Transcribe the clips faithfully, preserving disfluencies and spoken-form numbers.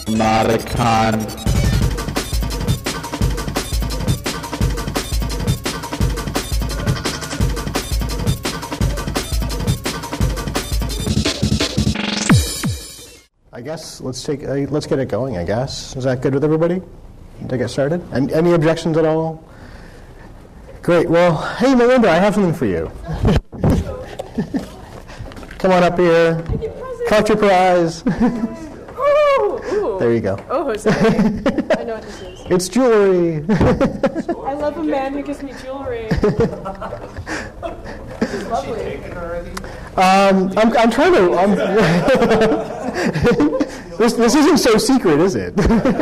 Nauticon. I guess let's take uh, let's get it going. I guess is that good with everybody? To get started. And any objections at all? Great. Well, hey Melinda, I have something for you. Come on up here. Collect your prize. Ooh, ooh. There you go. Oh, sorry. I know what this is. It's jewelry. I love a man who gives me jewelry. It's lovely. Um, I'm, I'm trying to. I'm this this isn't so secret, is it?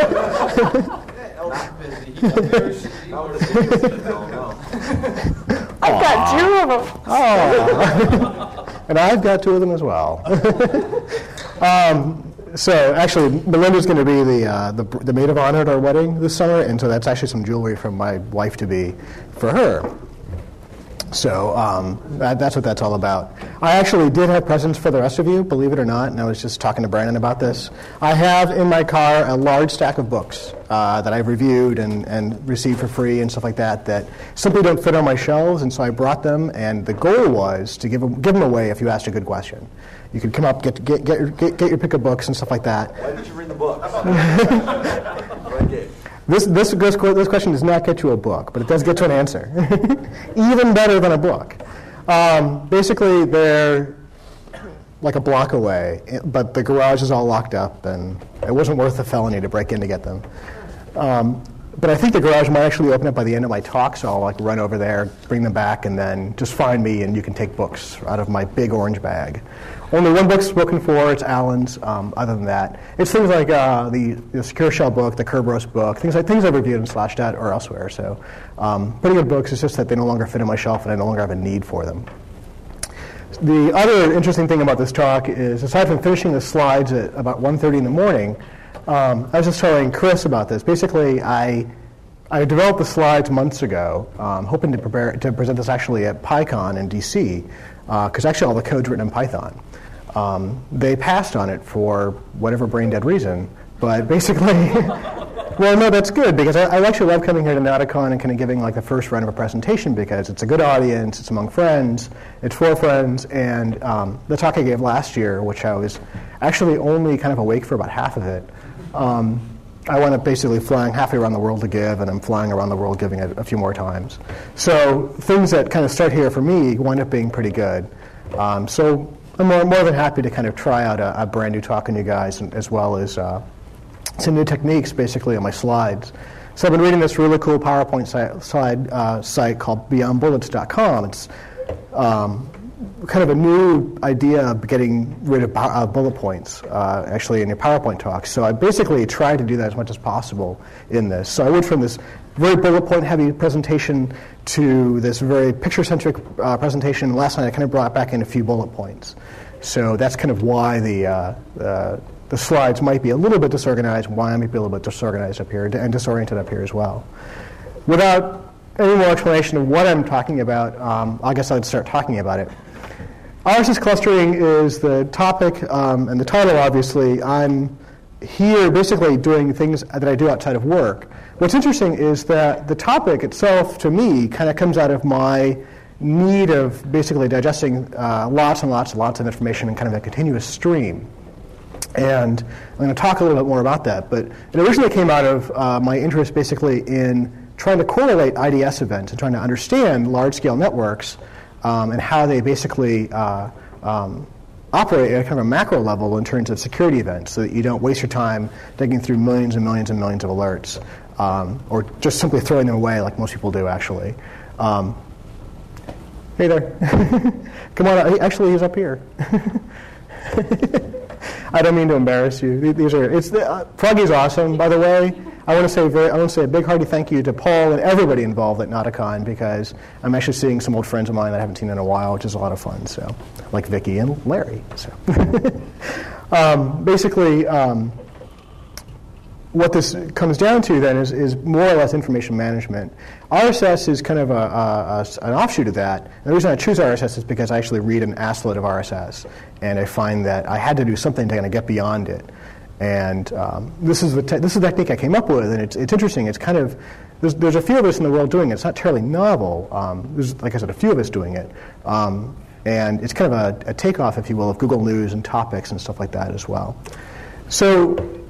I've got two of them. Oh. And I've got two of them as well. um, so actually, Melinda's going to be the, uh, the the maid of honor at our wedding this summer, and so that's actually some jewelry from my wife to be for her. So um, that, that's what that's all about. I actually did have presents for the rest of you, believe it or not, and I was just talking to Brandon about this. I have in my car a large stack of books uh, that I've reviewed and, and received for free and stuff like that that simply don't fit on my shelves, and so I brought them, and the goal was to give them, give them away if you asked a good question. You could come up, get get get your, get, get your pick of books and stuff like that. Why did you read the books? This, this this this question does not get you a book, but it does get you an answer. Even better than a book. Um, basically, they're like a block away, but the garage is all locked up, and it wasn't worth the felony to break in to get them. Um, but I think the garage might actually open up by the end of my talk, so I'll like run over there, bring them back, and then just find me, and you can take books out of my big orange bag. Only one book's spoken for, it's Alan's. Um, other than that, it's things like uh, the, the Secure Shell book, the Kerberos book, things like things I've reviewed in Slashdot or elsewhere. So um, pretty good books. It's just that they no longer fit on my shelf and I no longer have a need for them. The other interesting thing about this talk is, aside from finishing the slides at about one thirty in the morning, um, I was just telling Chris about this. Basically, I I developed the slides months ago, um, hoping to prepare to present this actually at PyCon in D C, because uh, actually all the code's written in Python. Um, they passed on it for whatever brain-dead reason, but basically, well, no, that's good, because I, I actually love coming here to Nauticon and kind of giving like the first round of a presentation, because it's a good audience, it's among friends, it's for friends, and um, the talk I gave last year, which I was actually only kind of awake for about half of it, um, I wound up basically flying halfway around the world to give, and I'm flying around the world giving it a few more times. So things that kind of start here for me wind up being pretty good. Um, so I'm more, more than happy to kind of try out a, a brand new talk on you guys, and, as well as uh, some new techniques basically on my slides. So I've been reading this really cool PowerPoint site, slide, uh, site called beyond bullets dot com. It's um, kind of a new idea of getting rid of uh, bullet points, uh, actually, in your PowerPoint talks. So I basically tried to do that as much as possible in this. So I went from this very bullet point heavy presentation to this very picture-centric uh, presentation. Last night I kind of brought back in a few bullet points. So that's kind of why the uh, uh, the slides might be a little bit disorganized, why I might be a little bit disorganized up here and disoriented up here as well. Without any more explanation of what I'm talking about, um, I guess I'd start talking about it. R S S clustering is the topic, um, and the title, obviously. I'm here basically doing things that I do outside of work. What's interesting is that the topic itself, to me, kind of comes out of my need of basically digesting uh, lots and lots and lots of information in kind of a continuous stream. And I'm going to talk a little bit more about that. But it originally came out of uh, my interest basically in trying to correlate I D S events and trying to understand large-scale networks um, and how they basically uh, um, operate at kind of a macro level in terms of security events, so that you don't waste your time digging through millions and millions and millions of alerts, um, or just simply throwing them away like most people do, actually. Um, hey there. Come on. Actually, he's up here. I don't mean to embarrass you. These are it's the, uh, Froggy's awesome, by the way. I want to say very, I want to say a big hearty thank you to Paul and everybody involved at Nauticon, because I'm actually seeing some old friends of mine that I haven't seen in a while, which is a lot of fun. So, like Vicky and Larry. So, um, basically, um, what this comes down to then is, is more or less information management. R S S is kind of a, a, a, an offshoot of that. And the reason I choose R S S is because I actually read an asslet of R S S, and I find that I had to do something to kind of get beyond it. And um, this is the te- this is the technique I came up with, and it's it's interesting. It's kind of there's there's a few of us in the world doing it. It's not terribly novel. Um, there's, like I said, a few of us doing it, um, and it's kind of a, a takeoff, if you will, of Google News and topics and stuff like that as well. So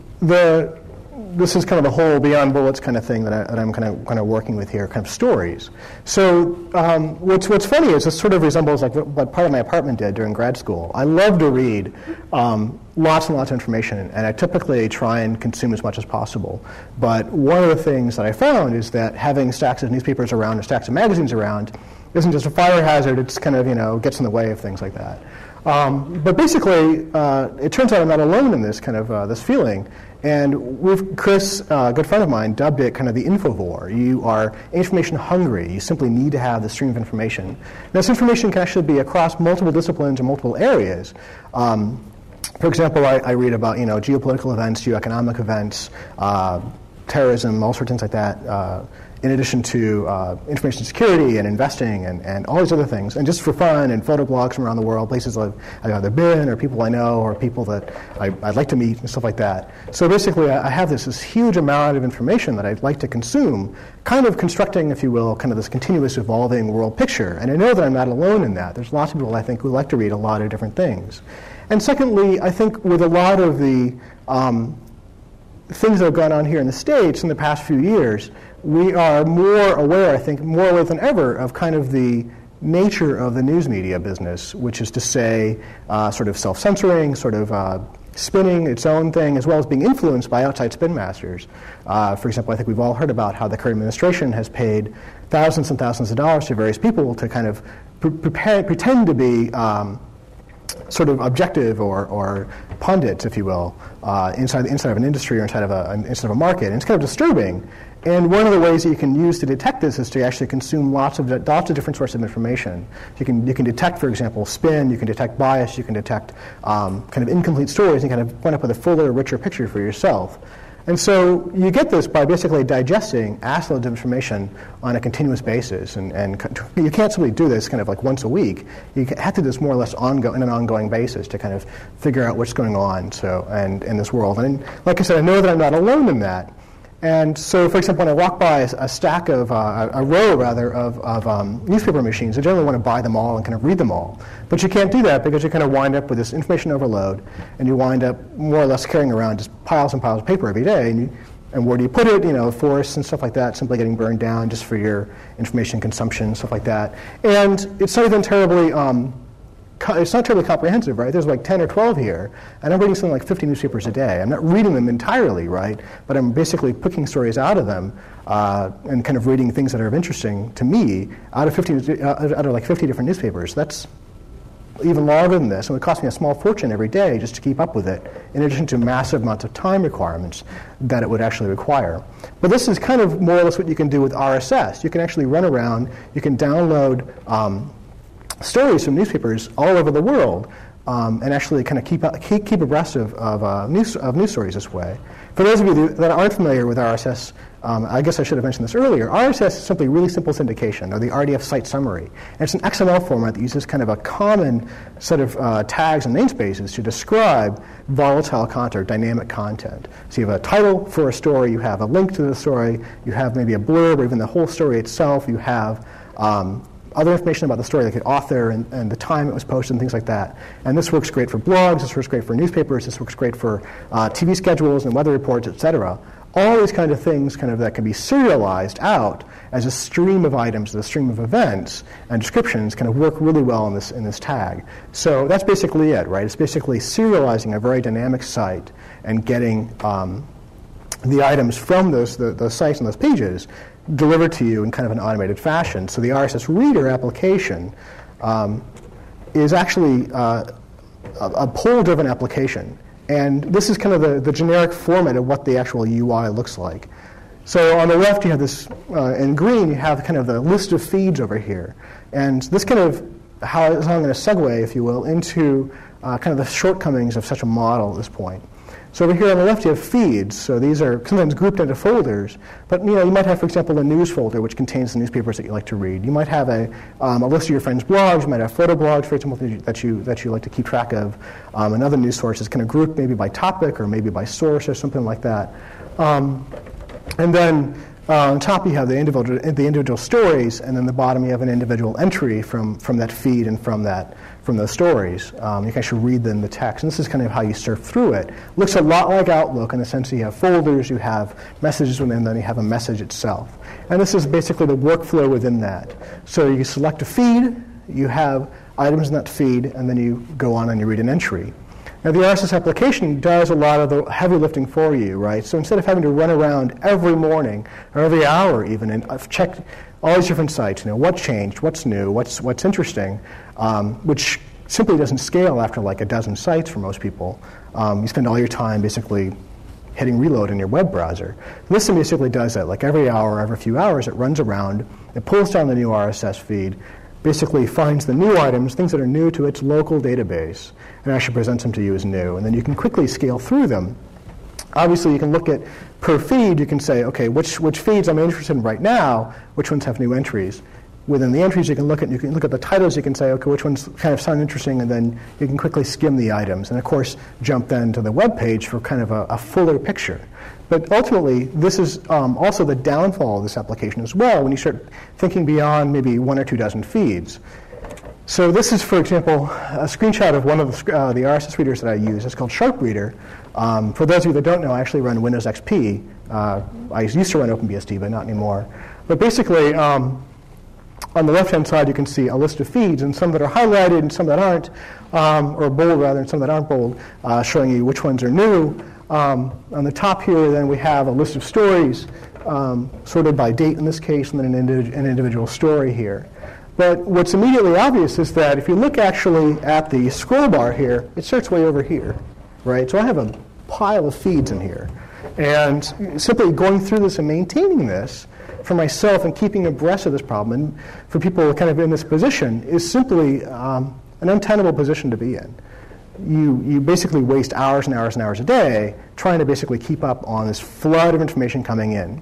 the this is kind of the whole beyond bullets kind of thing that, I, that I'm kind of kind of working with here, kind of stories. So um, what's what's funny is this sort of resembles like what, what part of my apartment did during grad school. I love to read um, lots and lots of information, and I typically try and consume as much as possible. But one of the things that I found is that having stacks of newspapers around or stacks of magazines around isn't just a fire hazard. It's kind of, you know, gets in the way of things like that. Um, but basically, uh, it turns out I'm not alone in this kind of uh, this feeling. And we've, Chris, uh, a good friend of mine, dubbed it kind of the infovore. You are information hungry. You simply need to have the stream of information. And this information can actually be across multiple disciplines or multiple areas. Um, for example, I, I read about, you know, geopolitical events, geoeconomic events, uh, terrorism, all sorts of things like that, uh, in addition to uh, information security and investing and, and all these other things. And just for fun and photo blogs from around the world, places I've, I've either been or people I know or people that I, I'd like to meet and stuff like that. So basically I, I have this, this huge amount of information that I'd like to consume, kind of constructing, if you will, kind of this continuous evolving world picture. And I know that I'm not alone in that. There's lots of people, I think, who like to read a lot of different things. And secondly, I think with a lot of the um, things that have gone on here in the States in the past few years, we are more aware, I think, more aware than ever of kind of the nature of the news media business, which is to say uh, sort of self-censoring, sort of uh, spinning its own thing, as well as being influenced by outside spin masters. Uh, for example, I think we've all heard about how the current administration has paid thousands and thousands of dollars to various people to kind of pre- prepare, pretend to be um, sort of objective or, or pundits, if you will, uh, inside inside of an industry or inside of a inside of a market. And it's kind of disturbing. And one of the ways that you can use to detect this is to actually consume lots of lots of different sources of information. You can you can detect, for example, spin. You can detect bias. You can detect um, kind of incomplete stories, and kind of wind up with a fuller, richer picture for yourself. And so you get this by basically digesting assloads of information on a continuous basis. And, and you can't simply do this kind of like once a week. You have to do this more or less ongo- on an ongoing basis to kind of figure out what's going on so and in this world. And like I said, I know that I'm not alone in that. And so, for example, when I walk by a, a stack of, uh, a row rather, of, of um, newspaper machines, I generally want to buy them all and kind of read them all. But you can't do that because you kind of wind up with this information overload, and you wind up more or less carrying around just piles and piles of paper every day. And, you, and where do you put it? You know, forests and stuff like that, simply getting burned down just for your information consumption, stuff like that. And it's not even terribly... Um, It's not terribly comprehensive, right? There's like ten or twelve here, and I'm reading something like fifty newspapers a day. I'm not reading them entirely, right? But I'm basically picking stories out of them uh, and kind of reading things that are of interesting to me out of fifty, uh, out of like fifty different newspapers. That's even longer than this, and it would cost me a small fortune every day just to keep up with it, in addition to massive amounts of time requirements that it would actually require. But this is kind of more or less what you can do with R S S. You can actually run around, you can download um, stories from newspapers all over the world, um, and actually kind of keep keep, keep abreast of of, uh, news of news stories this way. For those of you that aren't familiar with R S S, um, I guess I should have mentioned this earlier. R S S is simply really simple syndication, or the R D F site summary. And it's an X M L format that uses kind of a common set of uh, tags and namespaces to describe volatile content, or dynamic content. So you have a title for a story, you have a link to the story, you have maybe a blurb, or even the whole story itself. You have um, other information about the story, like the author and, and the time it was posted and things like that. And this works great for blogs, this works great for newspapers, this works great for uh, T V schedules and weather reports, et cetera. All these kind of things kind of that can be serialized out as a stream of items, a stream of events and descriptions kind of work really well in this in this tag. So that's basically it, right? It's basically serializing a very dynamic site and getting um, the items from those the, those sites and those pages delivered to you in kind of an automated fashion. So the R S S Reader application um, is actually uh, a, a poll-driven application. And this is kind of the, the generic format of what the actual U I looks like. So on the left you have this, uh, in green you have kind of the list of feeds over here. And this kind of, how, how I'm going to segue, if you will, into uh, kind of the shortcomings of such a model at this point. So over here on the left you have feeds. So these are sometimes grouped into folders. But you know, you might have, for example, a news folder which contains the newspapers that you like to read. You might have a, um, a list of your friends' blogs. You might have photo blogs, for example, that you that you, that you like to keep track of. Um, and other news sources kind of grouped maybe by topic or maybe by source or something like that. Um, and then uh, on top you have the individual the individual stories, and then the bottom you have an individual entry from from that feed and from that. From those stories. Um, you can actually read them in the text. And this is kind of how you surf through it. Looks a lot like Outlook in the sense that you have folders, you have messages within, then you have a message itself. And this is basically the workflow within that. So you select a feed, you have items in that feed, and then you go on and you read an entry. Now the R S S application does a lot of the heavy lifting for you, right? So instead of having to run around every morning or every hour even and check all these different sites, you know, what changed, what's new, what's what's interesting, um, which simply doesn't scale after like a dozen sites for most people. Um, you spend all your time basically hitting reload in your web browser. This basically does that. Like every hour, every few hours, it runs around, it pulls down the new R S S feed, basically finds the new items, things that are new to its local database, and actually presents them to you as new. And then you can quickly scale through them. Obviously, you can look at per feed, you can say, okay, which which feeds I'm interested in right now, which ones have new entries. Within the entries, you can look at you can look at the titles, you can say, okay, which ones kind of sound interesting, and then you can quickly skim the items. And of course, jump then to the web page for kind of a, a fuller picture. But ultimately, this is um, also the downfall of this application as well when you start thinking beyond maybe one or two dozen feeds. So this is, for example, a screenshot of one of the, uh, the R S S readers that I use. It's called SharpReader. Um, for those of you that don't know, I actually run Windows X P. Uh, I used to run OpenBSD, but not anymore. But basically, um, on the left-hand side, you can see a list of feeds, and some that are highlighted and some that aren't, um, or bold rather, and some that aren't bold, uh, showing you which ones are new. Um, on the top here, then we have a list of stories, um, sorted by date in this case, and then an, indi- an individual story here. But what's immediately obvious is that if you look actually at the scroll bar here, it starts way over here, right? So I have a pile of feeds in here. And simply going through this and maintaining this for myself and keeping abreast of this problem, and for people kind of in this position, is simply um, an untenable position to be in. You, you basically waste hours and hours and hours a day trying to basically keep up on this flood of information coming in.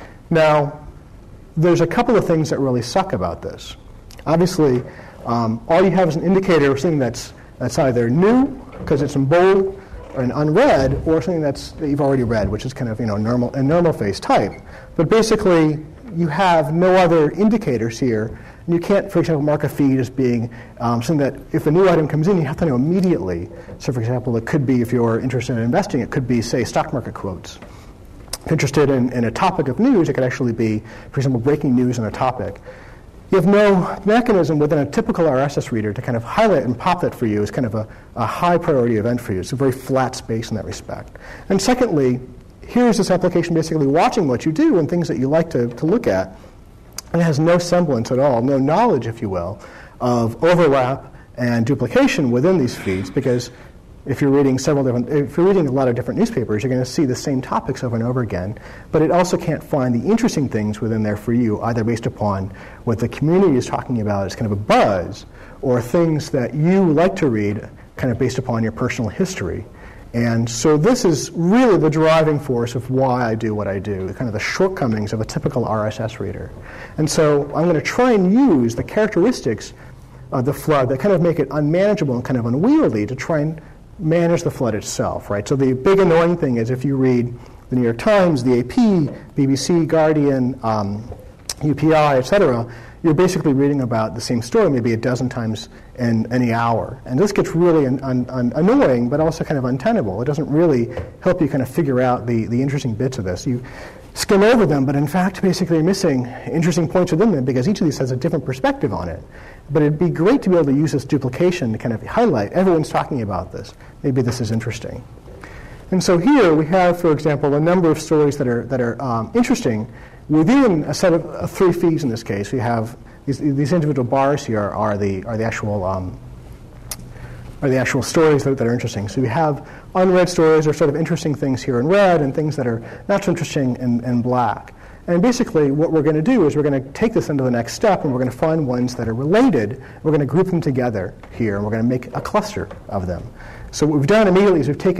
Now, there's a couple of things that really suck about this. Obviously, um, all you have is an indicator of something that's, that's either new, because it's in bold, and unread, or something that's, that you've already read, which is kind of, you know, normal, a normal face type. But basically, you have no other indicators here. And you can't, for example, mark a feed as being um, something that if a new item comes in, you have to know immediately. So, for example, it could be, if you're interested in investing, it could be, say, stock market quotes. If you're interested in, in a topic of news, it could actually be, for example, breaking news on a topic. You have no mechanism within a typical R S S reader to kind of highlight and pop that for you as kind of a, a high priority event for you. It's a very flat space in that respect. And secondly, here's this application basically watching what you do and things that you like to, to look at. And it has no semblance at all, no knowledge, if you will, of overlap and duplication within these feeds, because if you're reading several different, if you're reading a lot of different newspapers, you're going to see the same topics over and over again. But it also can't find the interesting things within there for you, either based upon what the community is talking about as kind of a buzz, or things that you like to read, kind of based upon your personal history. And so this is really the driving force of why I do what I do, kind of the shortcomings of a typical R S S reader. And so I'm going to try and use the characteristics of the flood that kind of make it unmanageable and kind of unwieldy to try and manage the flood itself, right? So the big annoying thing is if you read the New York Times, the A P, B B C, Guardian, um, U P I, et cetera, you're basically reading about the same story maybe a dozen times in any hour. And this gets really un- un- un- annoying, but also kind of untenable. It doesn't really help you kind of figure out the, the interesting bits of this. You skim over them, but in fact, basically you're missing interesting points within them because each of these has a different perspective on it. But it'd be great to be able to use this duplication to kind of highlight, everyone's talking about this. Maybe this is interesting. And so here we have, for example, a number of stories that are that are um, interesting within a set of uh, three feeds. In this case, we have these, these individual bars here are the are the actual um, are the actual stories that, that are interesting. So we have unread stories, or sort of interesting things here in red, and things that are not so interesting in, in black. And basically, what we're going to do is we're going to take this into the next step, and we're going to find ones that are related. We're going to group them together here, and we're going to make a cluster of them. So what we've done immediately is we've taken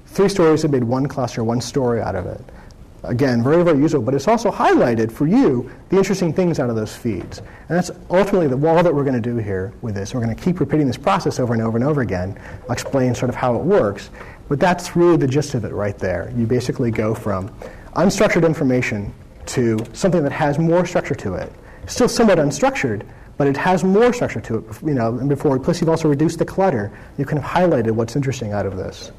three stories have made one cluster, one story out of it. Again, very, very useful, but it's also highlighted for you the interesting things out of those feeds. And that's ultimately the all that we're going to do here with this. We're going to keep repeating this process over and over and over again. I'll explain sort of how it works, but that's really the gist of it right there. You basically go from unstructured information to something that has more structure to it. Still somewhat unstructured, but it has more structure to it, you know, and before. Plus, you've also reduced the clutter. You kind of highlighted what's interesting out of this.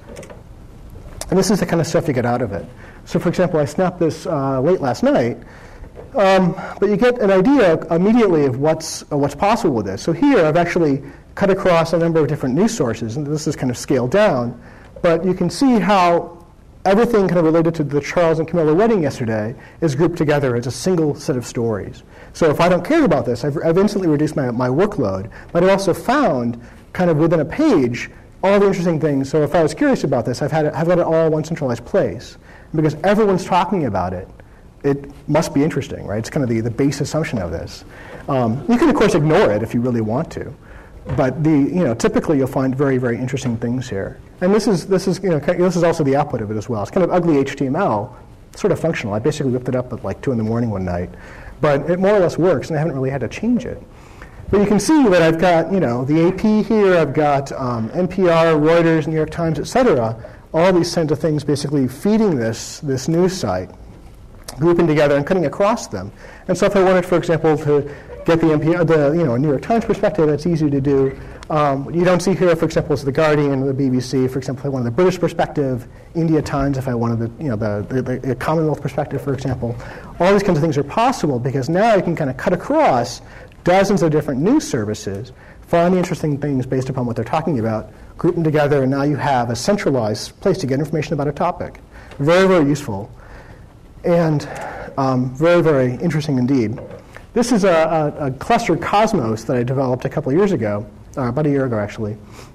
And this is the kind of stuff you get out of it. So, for example, I snapped this uh, late last night, um, but you get an idea immediately of what's uh, what's possible with this. So here, I've actually cut across a number of different news sources, and this is kind of scaled down. But you can see how everything kind of related to the Charles and Camilla wedding yesterday is grouped together as a single set of stories. So if I don't care about this, I've, I've instantly reduced my, my workload. But I also found, kind of within a page, all the interesting things. So if I was curious about this, I've had it, I've got it all in one centralized place. Because everyone's talking about it, it must be interesting, right? It's kind of the, the base assumption of this. Um, you can, of course, ignore it if you really want to. But the, you know, typically you'll find very, very interesting things here. And this is, this is, you know, this is also the output of it as well. It's kind of ugly H T M L, sort of functional. I basically whipped it up at like two in the morning one night. But it more or less works, and I haven't really had to change it. But you can see that I've got, you know, the A P here, I've got um, N P R, Reuters, New York Times, et cetera, all these kinds of things basically feeding this, this news site, grouping together and cutting across them. And so if I wanted, for example, to get the N P R, the you know, New York Times perspective, that's easy to do. Um, you don't see here, for example, is the Guardian, the B B C. For example, if I wanted the British perspective, India Times, if I wanted the, you know, the, the, the Commonwealth perspective, for example. All these kinds of things are possible because now you can kind of cut across dozens of different news services, find the interesting things based upon what they're talking about, group them together, and now you have a centralized place to get information about a topic. Very, very useful, and um, very, very interesting indeed. This is a, a, a cluster Cosmos that I developed a couple of years ago, uh, about a year ago actually.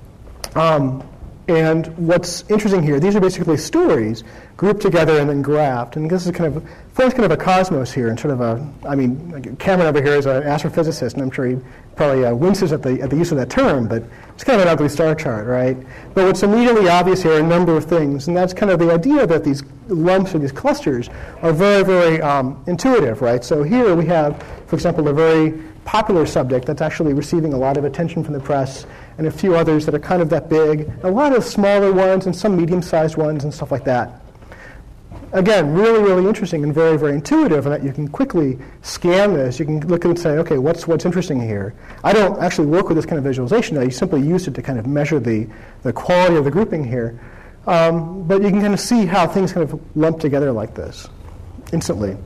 Um, and what's interesting here, these are basically stories grouped together and then graphed. And this is kind of, forms kind of a cosmos here, and sort of a, I mean, Cameron over here is an astrophysicist, and I'm sure he probably uh, winces at the, at the use of that term, but it's kind of an ugly star chart, right? But what's immediately obvious here are a number of things, and that's kind of the idea that these lumps or these clusters are very, very um, intuitive, right? So here we have, for example, a very popular subject that's actually receiving a lot of attention from the press, and a few others that are kind of that big, a lot of smaller ones and some medium-sized ones and stuff like that. Again, really, really interesting and very, very intuitive, and that you can quickly scan this. You can look at it and say, okay, what's what's interesting here? I don't actually work with this kind of visualization. I simply use it to kind of measure the, the quality of the grouping here. Um, but you can kind of see how things kind of lump together like this instantly.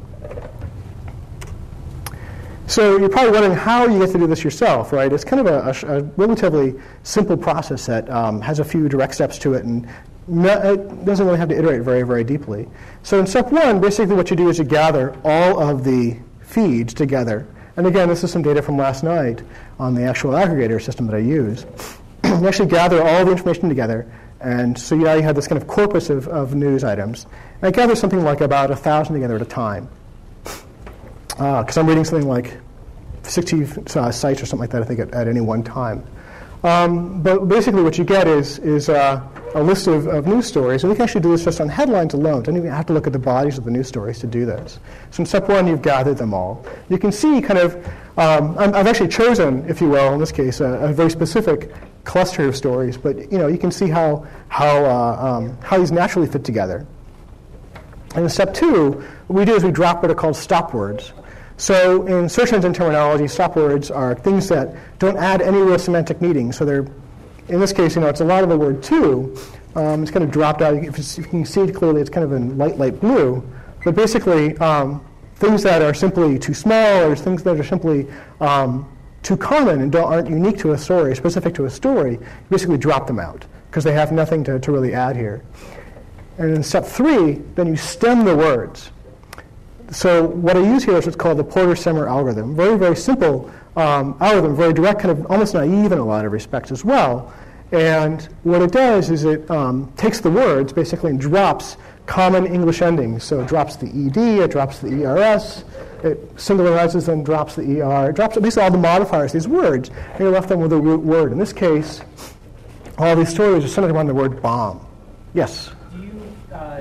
So you're probably wondering how you get to do this yourself, right? It's kind of a, a, a relatively simple process that um, has a few direct steps to it, and no, it doesn't really have to iterate very, very deeply. So in step one, basically what you do is you gather all of the feeds together. And again, this is some data from last night on the actual aggregator system that I use. You actually gather all the information together, and so now you have this kind of corpus of, of news items. And I gather something like about a thousand together at a time. Because uh, I'm reading something like sixty uh, sites or something like that, I think, at, at any one time. Um, but basically what you get is, is uh, a list of, of news stories, and we can actually do this just on headlines alone. Don't even have to look at the bodies of the news stories to do this. So in step one, you've gathered them all. You can see kind of, um, I've actually chosen, if you will, in this case, a, a very specific cluster of stories, but you know, you can see how, how, uh, um, how these naturally fit together. And in step two, what we do is we drop what are called stop words. So in search engine terminology, stop words are things that don't add any real semantic meaning. So they're, in this case, you know, it's a lot of the word to. Um, it's kind of dropped out. If, if you can see it clearly, it's kind of in light, light blue. But basically, um, things that are simply too small, or things that are simply um, too common and don't, aren't unique to a story, specific to a story, you basically drop them out because they have nothing to, to really add here. And in step three, then you stem the words. So what I use here is what's called the Porter-Semmer algorithm. Very, very simple um, algorithm, very direct, kind of almost naive in a lot of respects as well. And what it does is it um, takes the words, basically, and drops common English endings. So it drops the E D, it drops the E R S, it singularizes and drops the E R. It drops basically all the modifiers, these words, and you're left them with a root word. In this case, all these stories are centered around the word bomb. Yes? Do you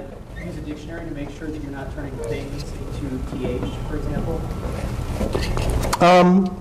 use a dictionary to make sure that you're not turning things into T H, for example? Um,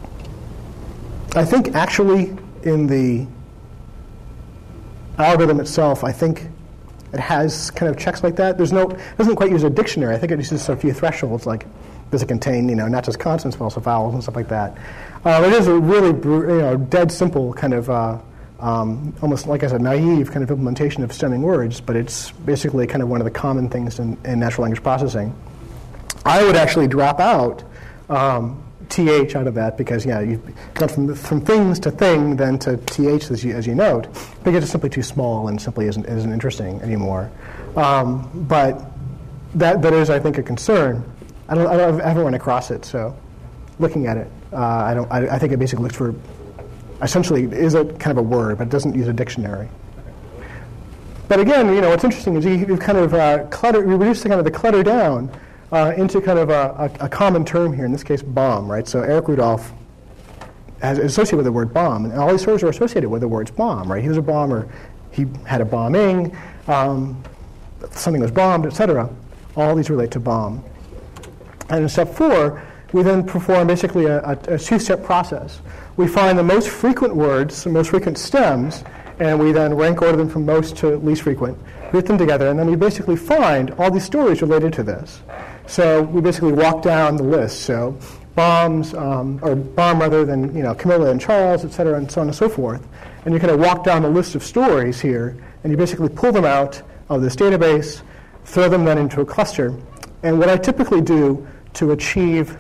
I think actually in the algorithm itself, I think it has kind of checks like that. There's no, it doesn't quite use a dictionary. I think it uses a few thresholds, like does it contain, you know, not just consonants but also vowels and stuff like that. Uh, it is a really, you know, dead simple kind of, uh, um, almost like I said, naive kind of implementation of stemming words, but it's basically kind of one of the common things in, in natural language processing. I would actually drop out um, T H out of that because, yeah, you've gone from, from things to thing, then to T H, as you, as you note, because it's simply too small and simply isn't, isn't interesting anymore. Um, but that, that is, I think, a concern. I don't, I don't ever run across it, so looking at it, uh, I, don't, I, I think it basically looks for, essentially, is a kind of a word, but it doesn't use a dictionary. But again, you know, what's interesting is you, you've kind of uh, clutter, you reduce the kind of the clutter down Uh, into kind of a, a, a common term here, in this case, bomb, right? So Eric Rudolph has, is associated with the word bomb, and all these stories are associated with the words bomb, right? He was a bomber, he had a bombing, um, something was bombed, et cetera. All these relate to bomb. And in step four, we then perform basically a, a, a two-step process. We find the most frequent words, the most frequent stems, and we then rank order them from most to least frequent, group them together, and then we basically find all these stories related to this. So we basically walk down the list. So bombs, um, or bomb rather than, you know, Camilla and Charles, et cetera, and so on and so forth. And you kind of walk down the list of stories here, and you basically pull them out of this database, throw them then into a cluster. And what I typically do to achieve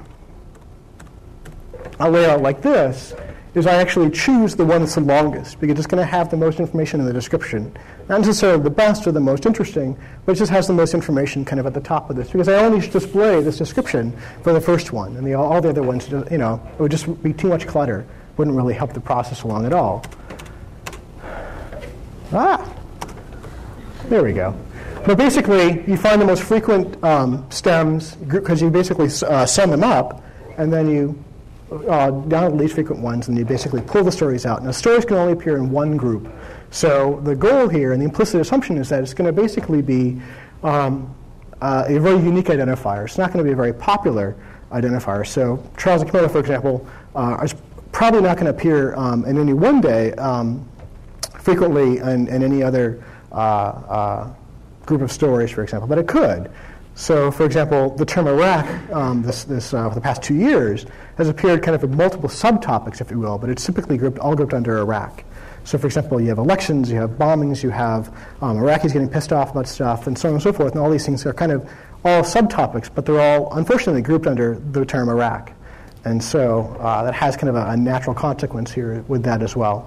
a layout like this is I actually choose the one that's the longest, because it's going to have the most information in the description. Not necessarily the best or the most interesting, but it just has the most information kind of at the top of this, because I only display this description for the first one, and the, all the other ones, you know, it would just be too much clutter. Wouldn't really help the process along at all. Ah, there we go. But basically, you find the most frequent um, stems, because you basically uh, sum them up, and then you Uh, down to the least frequent ones, and you basically pull the stories out. Now, stories can only appear in one group. So the goal here, and the implicit assumption, is that it's going to basically be um, uh, a very unique identifier. It's not going to be a very popular identifier. So Charles and Camilla, for example, uh, is probably not going to appear um, in any one day um, frequently in, in any other uh, uh, group of stories, for example, but it could. So, for example, the term Iraq, um, this, this, uh, for the past two years, has appeared kind of in multiple subtopics, if you will, but it's typically grouped, all grouped under Iraq. So, for example, you have elections, you have bombings, you have um, Iraqis getting pissed off about stuff, and so on and so forth, and all these things are kind of all subtopics, but they're all, unfortunately, grouped under the term Iraq. And so uh, that has kind of a, a natural consequence here with that as well.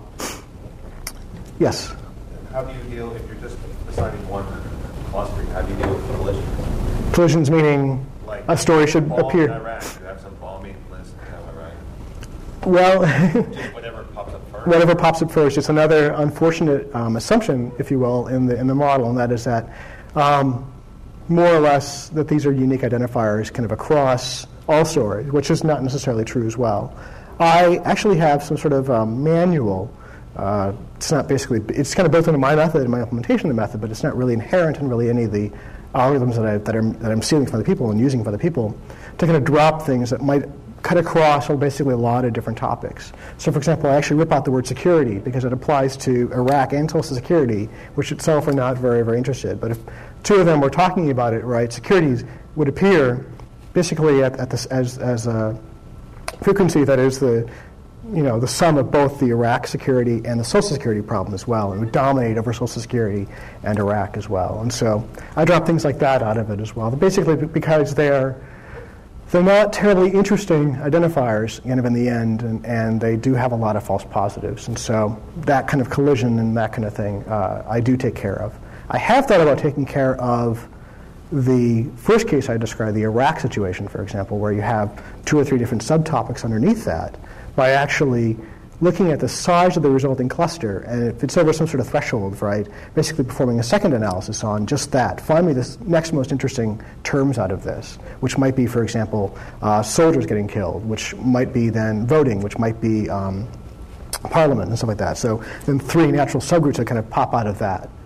Yes? How do you deal, if you're just assigning one clustering, how do you deal with collisions? Collisions meaning like a story should appear. Iraq, you have some bombing list, am I right? Well, just whatever pops up first. Whatever pops up first. It's another unfortunate um, assumption, if you will, in the in the model, and that is that um, more or less that these are unique identifiers kind of across all stories, which is not necessarily true as well. I actually have some sort of um, manual. Uh, it's not basically, it's kind of built into my method and my implementation of the method, but it's not really inherent in really any of the algorithms that, I, that, are, that I'm stealing from other people and using for other people to kind of drop things that might cut across basically a lot of different topics. So, for example, I actually rip out the word security because it applies to Iraq and Social Security, which itself are not very, very interested. But if two of them were talking about it, right, security would appear basically at, at this, as, as a frequency that is the you know, the sum of both the Iraq security and the Social Security problem as well. It would dominate over Social Security and Iraq as well. And so I drop things like that out of it as well. But basically because they're they're not terribly interesting identifiers kind of in the end, and, and they do have a lot of false positives. And so that kind of collision and that kind of thing uh, I do take care of. I have thought about taking care of the first case I described, the Iraq situation, for example, where you have two or three different subtopics underneath that, by actually looking at the size of the resulting cluster, and if it's over some sort of threshold, right, basically performing a second analysis on just that. Find me the next most interesting terms out of this, which might be, for example, uh, soldiers getting killed, which might be then voting, which might be um, parliament and stuff like that. So then three natural subgroups that kind of pop out of that.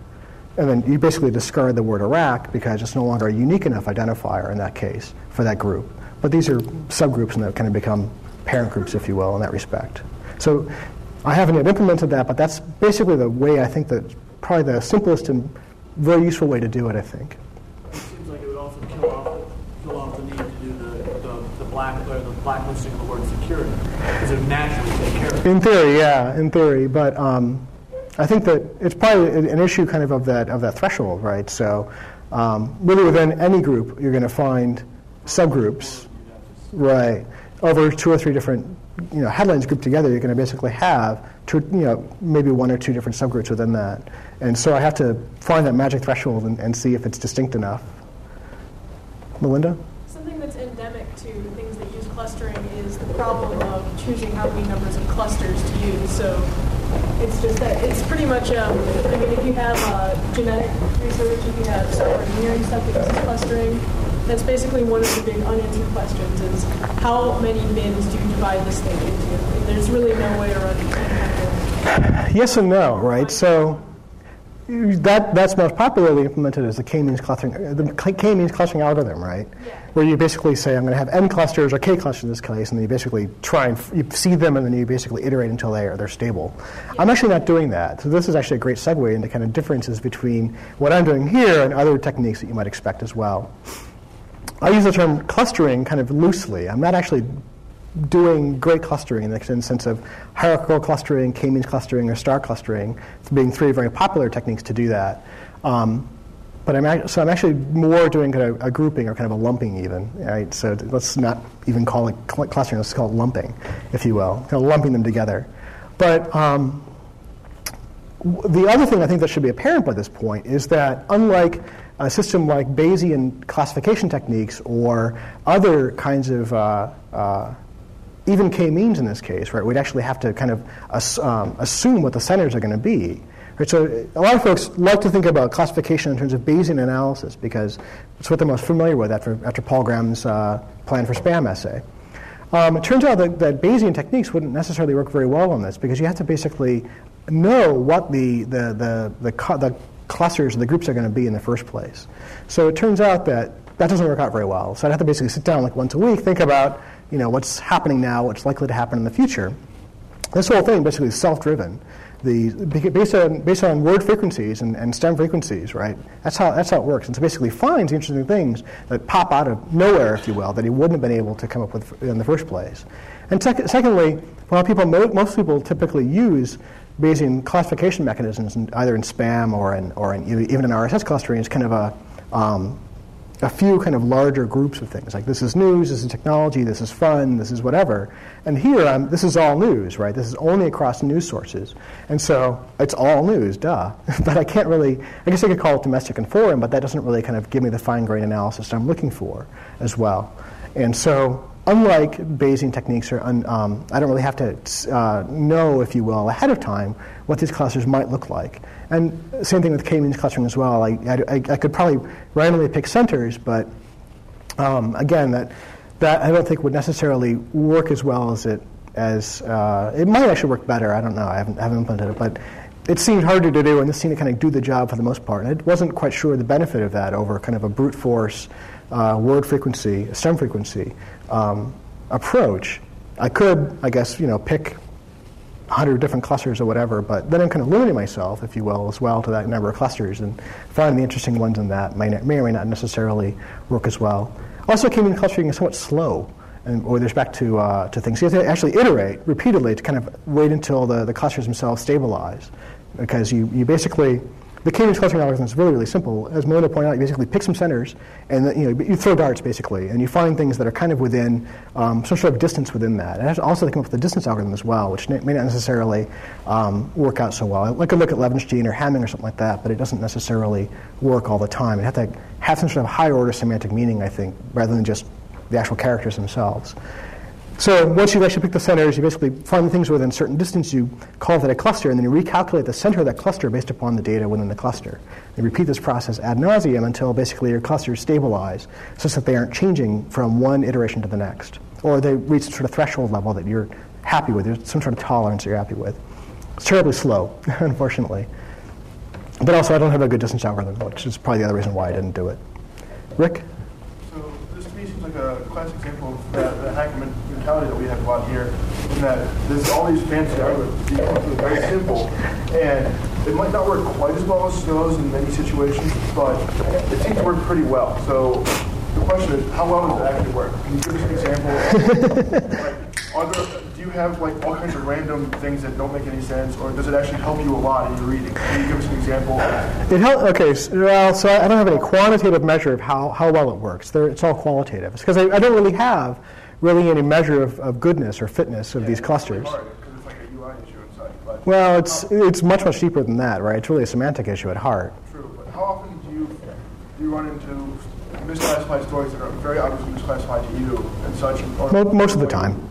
and then you basically discard the word Iraq because it's no longer a unique enough identifier in that case for that group. But these are subgroups and that kind of become parent groups, if you will, in that respect. So I haven't yet implemented that, but that's basically the way I think that probably the simplest and very useful way to do it, I think. It seems like it would also kill off, kill off the need to do the, the, the black or the blacklisting of the word security, because it would naturally take care of it. In theory, yeah, in theory, but um, I think that it's probably an issue kind of of that of that threshold, right? So um, really within any group, you're going to find subgroups, right? Over two or three different, you know, headlines grouped together, you're going to basically have two, you know, maybe one or two different subgroups within that. And so I have to find that magic threshold and, and see if it's distinct enough. Melinda? Something that's endemic to things that use clustering is the problem of choosing how many numbers of clusters to use. So it's just that it's pretty much, um, I mean, if you have uh, genetic research, if you have software engineering stuff that uses clustering, that's basically one of the big unanswered questions is how many bins do you divide this thing into? And there's really no way around it. Yes and no, right? So that that's most popularly implemented as the k-means clustering, the k-means clustering algorithm, right? Yeah. Where you basically say, I'm going to have n clusters or k clusters in this case, and then you basically try and f- you seed them, and then you basically iterate until they are they're stable. Yeah. I'm actually not doing that. So this is actually a great segue into kind of differences between what I'm doing here and other techniques that you might expect as well. I use the term clustering kind of loosely. I'm not actually doing great clustering in the sense of hierarchical clustering, k-means clustering, or star clustering, being three very popular techniques to do that. Um, but I'm act- so I'm actually more doing kind of a grouping or kind of a lumping even. Right? So let's not even call it cl- clustering. Let's call it lumping, if you will, kind of lumping them together. But um, w- the other thing I think that should be apparent by this point is that unlike a system like Bayesian classification techniques or other kinds of, uh, uh, even k-means in this case, right, we'd actually have to kind of ass- um, assume what the centers are going to be. Right? So a lot of folks like to think about classification in terms of Bayesian analysis because it's what they're most familiar with after, after Paul Graham's uh, Plan for Spam essay. Um, it turns out that, that Bayesian techniques wouldn't necessarily work very well on this because you have to basically know what the, the, the, the, co- the clusters and the groups are going to be in the first place. So it turns out that that doesn't work out very well. So I'd have to basically sit down like once a week, think about, you know, what's happening now, what's likely to happen in the future. This whole thing basically is self-driven. The, based on based on word frequencies and, and stem frequencies, right? That's how that's how it works. And so basically finds interesting things that pop out of nowhere, if you will, that he wouldn't have been able to come up with in the first place. And sec- secondly, while people most people typically use Bayesian classification mechanisms, in, either in spam or in or in, even in R S S clustering, is kind of a um, a few kind of larger groups of things. Like this is news, this is technology, this is fun, this is whatever. And here, um, this is all news, right? This is only across news sources. And so it's all news, duh. But I can't really, I guess I could call it domestic and foreign, but that doesn't really kind of give me the fine-grained analysis I'm looking for as well. And so unlike Bayesian techniques, or un, um, I don't really have to uh, know, if you will, ahead of time what these clusters might look like. And same thing with k-means clustering as well. I, I, I could probably randomly pick centers, but um, again, that that I don't think would necessarily work as well as it as uh, it might actually work better. I don't know. I haven't, I haven't implemented it, but it seemed harder to do, and this seemed to kind of do the job for the most part. And I wasn't quite sure the benefit of that over kind of a brute force uh, word frequency, stem frequency um, approach. I could, I guess, you know, pick one hundred different clusters or whatever, but then I'm kind of limiting myself, if you will, as well to that number of clusters, and finding the interesting ones in that may, may or may not necessarily work as well. Also, k-means clustering is somewhat slow, and with respect to uh, to things. You have to actually iterate repeatedly to kind of wait until the, the clusters themselves stabilize, because you, you basically, the k-means clustering algorithm is really, really simple. As Melinda pointed out, you basically pick some centers, and the, you know you throw darts, basically, and you find things that are kind of within um, some sort of distance within that. And also to come up with a distance algorithm as well, which may not necessarily um, work out so well. I could look at Levenshtein or Hamming or something like that, but it doesn't necessarily work all the time. You have to have some sort of higher-order semantic meaning, I think, rather than just the actual characters themselves. So once you actually pick the centers, you basically find the things within a certain distance, you call that a cluster, and then you recalculate the center of that cluster based upon the data within the cluster. You repeat this process ad nauseum until basically your clusters stabilize such that they aren't changing from one iteration to the next, or they reach some sort of threshold level that you're happy with. There's some sort of tolerance that you're happy with. It's terribly slow, unfortunately. but also I don't have a good distance algorithm, which is probably the other reason why I didn't do it. Rick? So this to me seems like a classic example of the, the hacker mentality that we have a lot here, in that there's all these fancy algorithms. You come up with very simple, and it might not work quite as well as those in many situations, but it seems to work pretty well. So the question is, how well does it actually work? Can you give us an example? Like, are there, do you have like all kinds of random things that don't make any sense, or does it actually help you a lot in your reading? Can you give us an example? It help, okay, so, well, so I don't have any quantitative measure of how, how well it works. There, it's all qualitative. Because I, I don't really have really any measure of, of goodness or fitness of yeah, these clusters. It's really hard because it's like a U I issue inside. But well, it's it's much, much deeper than that, right? It's really a semantic issue at heart. True, but how often do you do you run into misclassified stories that are very obviously misclassified to you and such? Or Mo- most of the time.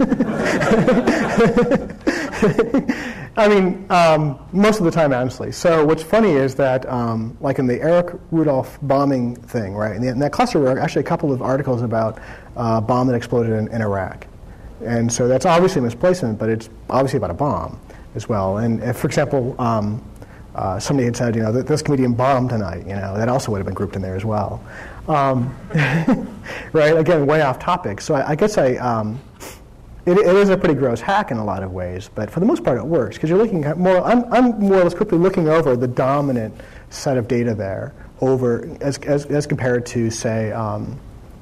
I mean, um, most of the time, honestly. So what's funny is that, um, like in the Eric Rudolph bombing thing, right, in, the, in that cluster were actually a couple of articles about a uh, bomb that exploded in, in Iraq. And so that's obviously a misplacement, but it's obviously about a bomb as well. And if, for example, um, uh, somebody had said, you know, that this comedian bombed tonight, you know, that also would have been grouped in there as well. Um, right, again, way off topic. So I, I guess I... Um, It, it is a pretty gross hack in a lot of ways, but for the most part it works because you're looking at more. I'm, I'm more or less quickly looking over the dominant set of data there, over as as, as compared to say um,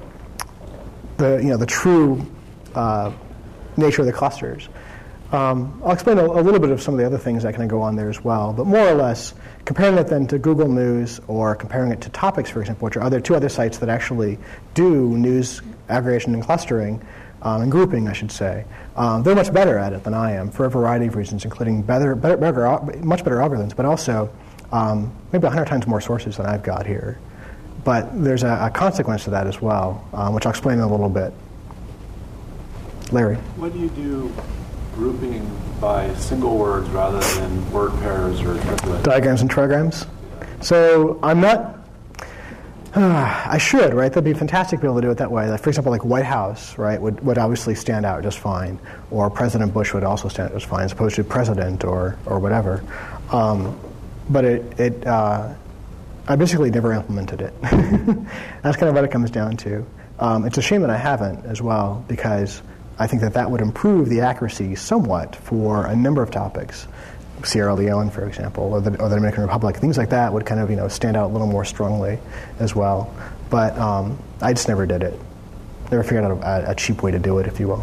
the you know the true uh, nature of the clusters. Um, I'll explain a, a little bit of some of the other things that can go on there as well, but more or less comparing it then to Google News or comparing it to Topics, for example, which are other two other sites that actually do news aggregation and clustering. Um, and grouping, I should say. Um, they're much better at it than I am for a variety of reasons, including better, better, better much better algorithms, but also um, maybe a hundred times more sources than I've got here. But there's a, a consequence to that as well, um, which I'll explain in a little bit. Larry? What do you do grouping by single words rather than word pairs or triplets? Diagrams and trigrams. So I'm not... Uh, I should, right? That'd be fantastic to be able to do it that way. Like, for example, like White House, right, would, would obviously stand out just fine, or President Bush would also stand out just fine, as opposed to President or or whatever. Um, but it, it uh, I basically never implemented it. That's kind of what it comes down to. Um, it's a shame that I haven't as well, because I think that that would improve the accuracy somewhat for a number of topics. Sierra Leone, for example, or the, or the Dominican Republic, things like that would kind of, you know, stand out a little more strongly as well. But um, I just never did it. Never figured out a, a cheap way to do it, if you will.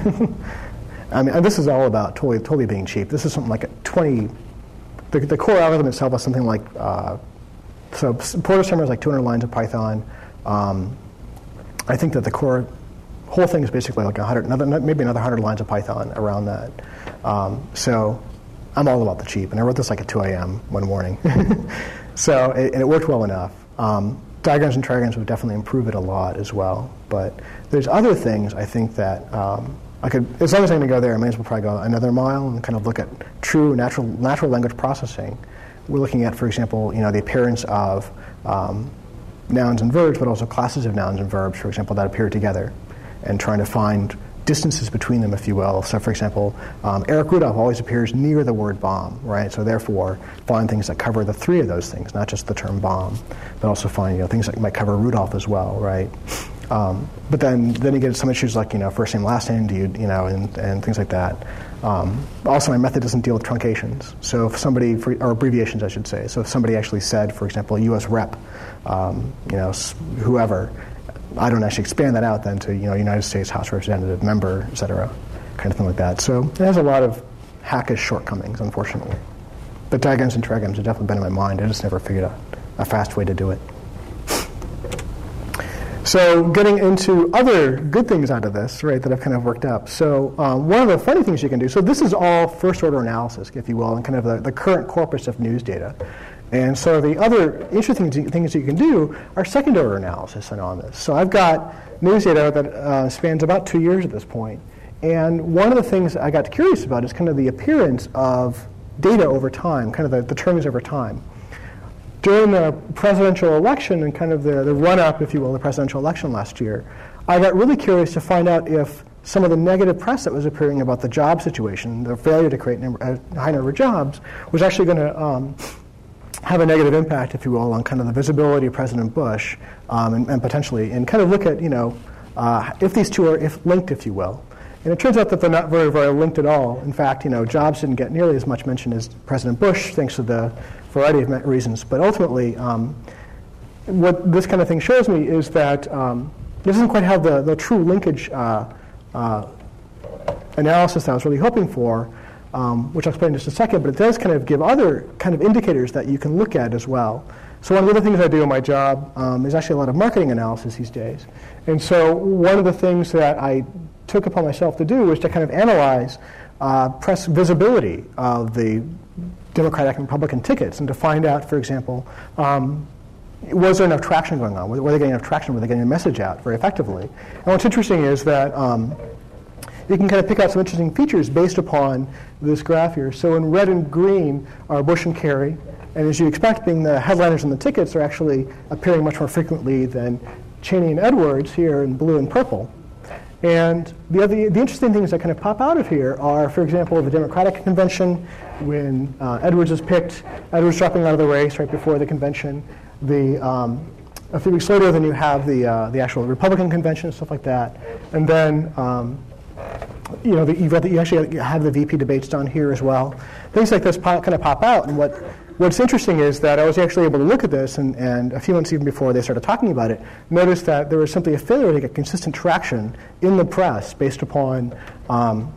I mean, and this is all about totally, totally being cheap. This is something like a twenty. The, the core algorithm itself is something like uh, so. Porter Summer is like two hundred lines of Python. Um, I think that the core whole thing is basically like one hundred, another, maybe another one hundred lines of Python around that. Um, so. I'm all about the cheap, and I wrote this like at two a.m. one morning. so, it, and it worked well enough. Um, diagrams and trigrams would definitely improve it a lot as well. But there's other things I think that um, I could, as long as I'm going to go there, I may as well probably go another mile and kind of look at true natural natural language processing. We're looking at, for example, you know, the appearance of um, nouns and verbs, but also classes of nouns and verbs, for example, that appear together, and trying to find distances between them, if you will. So, for example, um, Eric Rudolph always appears near the word bomb, right? So, therefore, find things that cover the three of those things, not just the term bomb, but also find, you know, things that might cover Rudolph as well, right? Um, but then, then you get some issues like, you know, first name, last name, do you, you know, and, and things like that. Um, also, my method doesn't deal with truncations. So, if somebody, for, or abbreviations, I should say. So, if somebody actually said, for example, U S rep, um, you know, whoever. I don't actually expand that out then to, you know, United States House Representative member, et cetera, kind of thing like that. So it has a lot of hackish shortcomings, unfortunately. But diagrams and trigrams have definitely been in my mind. I just never figured out a fast way to do it. So getting into other good things out of this, right, that I've kind of worked up. So um, one of the funny things you can do, so this is all first-order analysis, if you will, and kind of the, the current corpus of news data. And so the other interesting things you can do are second-order analysis on this. So I've got news data that uh, spans about two years at this point. And one of the things I got curious about is kind of the appearance of data over time, kind of the, the trends over time. During the presidential election and kind of the, the run-up, if you will, the presidential election last year, I got really curious to find out if some of the negative press that was appearing about the job situation, the failure to create a high number of jobs, was actually going to um, have a negative impact, if you will, on kind of the visibility of President Bush, um, and, and potentially, and kind of look at, you know, uh, if these two are if linked, if you will. And it turns out that they're not very, very linked at all. In fact, you know, Jobs didn't get nearly as much mention as President Bush, thanks to the variety of reasons. But ultimately, um, what this kind of thing shows me is that um, it doesn't quite have the, the true linkage uh, uh, analysis that I was really hoping for, um, which I'll explain in just a second, but it does kind of give other kind of indicators that you can look at as well. So one of the other things I do in my job um, is actually a lot of marketing analysis these days. And so one of the things that I took upon myself to do was to kind of analyze uh, press visibility of the Democratic and Republican tickets and to find out, for example, um, was there enough traction going on? Were they getting enough traction? Were they getting a message out very effectively? And what's interesting is that um, you can kind of pick out some interesting features based upon this graph here. So in red and green are Bush and Kerry, and as you expect, being the headliners in the tickets are actually appearing much more frequently than Cheney and Edwards here in blue and purple. And the other, the interesting things that kind of pop out of here are, for example, the Democratic convention, when uh, Edwards is picked, Edwards dropping out of the race right before the convention. The, um, a few weeks later, then you have the uh, the actual Republican convention, stuff like that. And then, um, you know, the, you've got the, you actually have the V P debates down here as well. Things like this pop, kind of pop out. And what what's interesting is that I was actually able to look at this, and, and a few months even before they started talking about it, notice that there was simply a failure to get consistent traction in the press based upon um,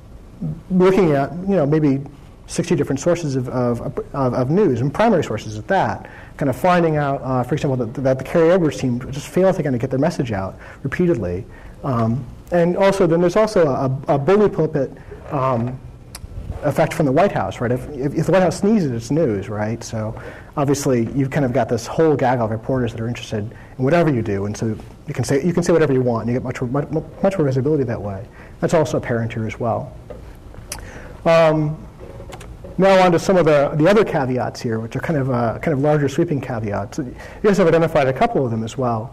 looking at, you know, maybe sixty different sources of, of, of, of news, and primary sources at that, kind of finding out, uh, for example, that, that the Kerry Edwards team just failed to kind of get their message out repeatedly. Um, and also, then there's also a, a bully pulpit um, effect from the White House, right? If, if, if the White House sneezes, it's news, right? So obviously, you've kind of got this whole gaggle of reporters that are interested in whatever you do, and so you can say you can say whatever you want, and you get much much, much more visibility that way. That's also apparent here as well. Um, Now on to some of the, the other caveats here, which are kind of uh, kind of larger sweeping caveats. You guys have identified a couple of them as well.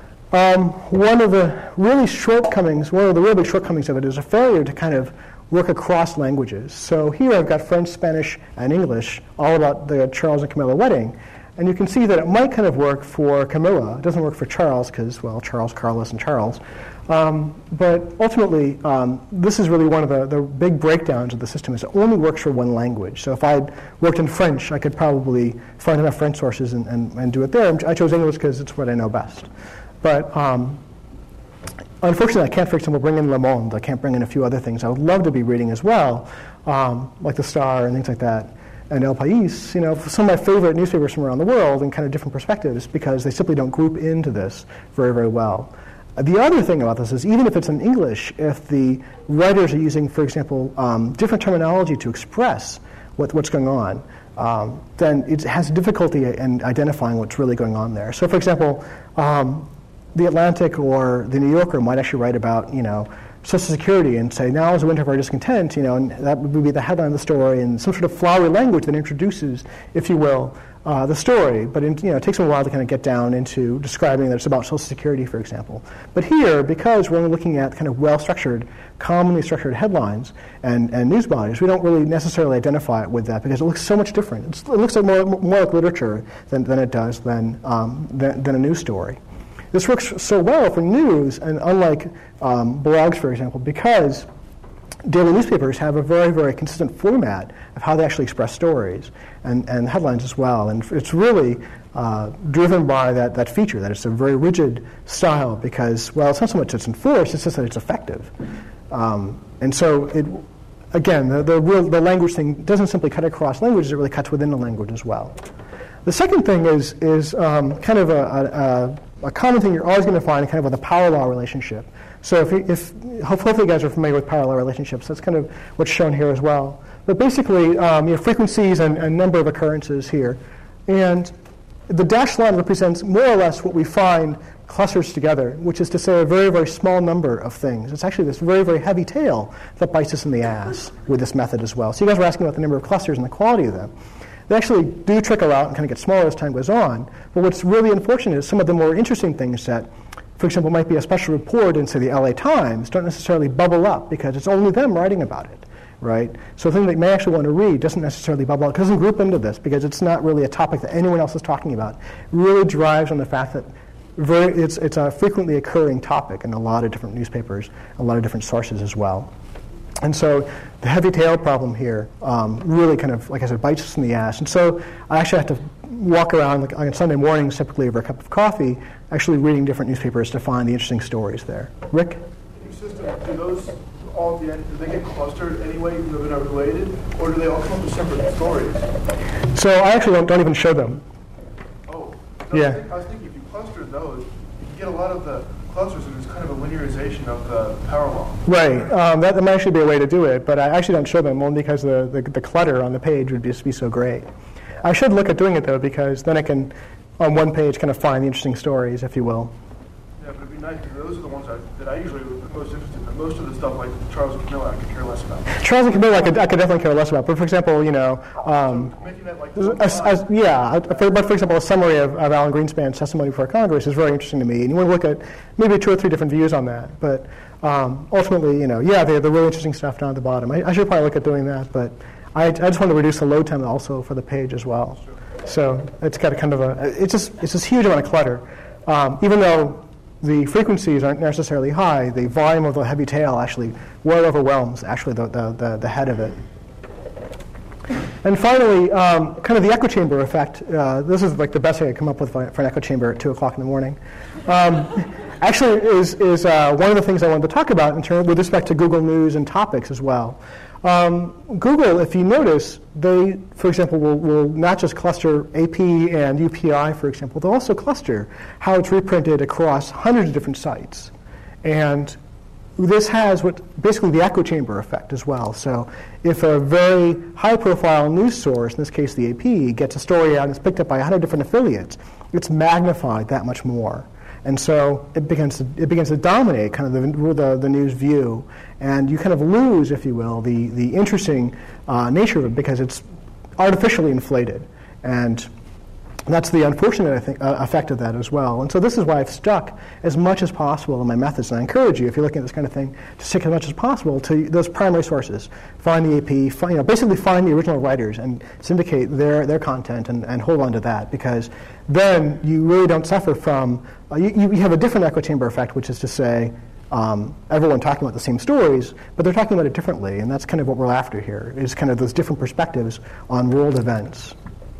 Um, one of the really shortcomings, one of the really big shortcomings of it is a failure to kind of work across languages. So here I've got French, Spanish, and English, all about the Charles and Camilla wedding. And you can see that it might kind of work for Camilla. It doesn't work for Charles because, well, Charles, Carlos, and Charles. Um, but ultimately, um, this is really one of the, the big breakdowns of the system, is it only works for one language. So if I'd worked in French, I could probably find enough French sources and, and, and do it there. I chose English because it's what I know best. But um, unfortunately, I can't, for example, bring in Le Monde. I can't bring in a few other things I would love to be reading as well, um, like The Star and things like that. And El País, you know, some of my favorite newspapers from around the world in kind of different perspectives, because they simply don't group into this very, very well. The other thing about this is, even if it's in English, if the writers are using, for example, um, different terminology to express what, what's going on, um, then it has difficulty in identifying what's really going on there. So, for example, um, The Atlantic or The New Yorker might actually write about, you know, Social Security and say, now is the winter of our discontent, you know, and that would be the headline of the story, and some sort of flowery language that introduces, if you will, uh, the story. But in, you know, it takes them a while to kind of get down into describing that it's about Social Security, for example. But here, because we're only looking at kind of well-structured, commonly structured headlines and, and news bodies, we don't really necessarily identify it with that because it looks so much different. It's, it looks like more, more like literature than, than it does than, um, than, than a news story. This works so well for news, and unlike um, blogs, for example, because daily newspapers have a very, very consistent format of how they actually express stories, and, and headlines as well. And it's really uh, driven by that, that feature, that it's a very rigid style because, well, it's not so much it's enforced, it's just that it's effective. Um, and so, it, again, the, the, real, the language thing doesn't simply cut across languages, it really cuts within the language as well. The second thing is, is um, kind of a, a, a common thing you're always going to find kind of with a power law relationship. So if, if hopefully you guys are familiar with power law relationships, that's kind of what's shown here as well. But basically, um, you have frequencies and a number of occurrences here. And the dashed line represents more or less what we find clusters together, which is to say a very, very small number of things. It's actually this very, very heavy tail that bites us in the ass with this method as well. So you guys were asking about the number of clusters and the quality of them. They actually do trickle out and kind of get smaller as time goes on. But what's really unfortunate is some of the more interesting things that, for example, might be a special report in, say, the L A Times, don't necessarily bubble up because it's only them writing about it. right? So a thing that you may actually want to read doesn't necessarily bubble out, doesn't group into this because it's not really a topic that anyone else is talking about. It really drives on the fact that very, it's, it's a frequently occurring topic in a lot of different newspapers, a lot of different sources as well. And so the heavy tail problem here um, really kind of, like I said, bites us in the ass. And so I actually have to walk around like, on Sunday mornings, typically over a cup of coffee, actually reading different newspapers to find the interesting stories there. Rick? Your system, do those all at the end, do they get clustered anyway, even though they're not related, or do they all come up with separate stories? So I actually don't, don't even show them. Oh, Yeah. I was, thinking, I was thinking if you cluster those, you can get a lot of the clusters, and it's kind of a linearization of the power law. Right. Um, that, that might actually be a way to do it, but I actually don't show them only because the, the, the clutter on the page would just be so great. I should look at doing it, though, because then I can, on one page, kind of find the interesting stories, if you will. Yeah, but it'd be nice, because those are the ones I, that I usually am most interested in. Most of the stuff like Charles and Camilla, I could care less about. Charles and Camilla, I could, I could definitely care less about. But for example, you know, um, So making that like as, as, yeah. For, but for example, a summary of, of Alan Greenspan's testimony before Congress is very interesting to me, and you want to look at maybe two or three different views on that. But um, ultimately, you know, yeah, they have the really interesting stuff down at the bottom. I, I should probably look at doing that, but I, I just want to reduce the load time also for the page as well. So it's got a kind of a it's just it's this huge amount of clutter, um, even though the frequencies aren't necessarily high, the volume of the heavy tail actually well overwhelms actually the, the, the, the head of it. And finally, um, kind of the echo chamber effect. Uh, this is like the best thing I come up with for an echo chamber at two o'clock in the morning. Um, actually, is is uh, one of the things I wanted to talk about in terms with respect to Google News and topics as well. Um, Google, if you notice, they, for example, will, will not just cluster A P and U P I, for example, they'll also cluster how it's reprinted across hundreds of different sites. And this has what basically the echo chamber effect as well. So if a very high-profile news source, in this case the A P, gets a story out and it's picked up by one hundred different affiliates, it's magnified that much more. And so it begins to, it begins to dominate kind of the, the, the news view, and you kind of lose, if you will, the, the interesting uh, nature of it because it's artificially inflated. And that's the unfortunate I think, uh, effect of that as well. And so this is why I've stuck as much as possible in my methods. And I encourage you, if you're looking at this kind of thing, to stick as much as possible to those primary sources. Find the A P, find, you know, basically find the original writers and syndicate their, their content and, and hold on to that, because then you really don't suffer from, uh, you, you have a different echo chamber effect, which is to say, Um, everyone talking about the same stories, but they're talking about it differently, and that's kind of what we're after here, is kind of those different perspectives on world events.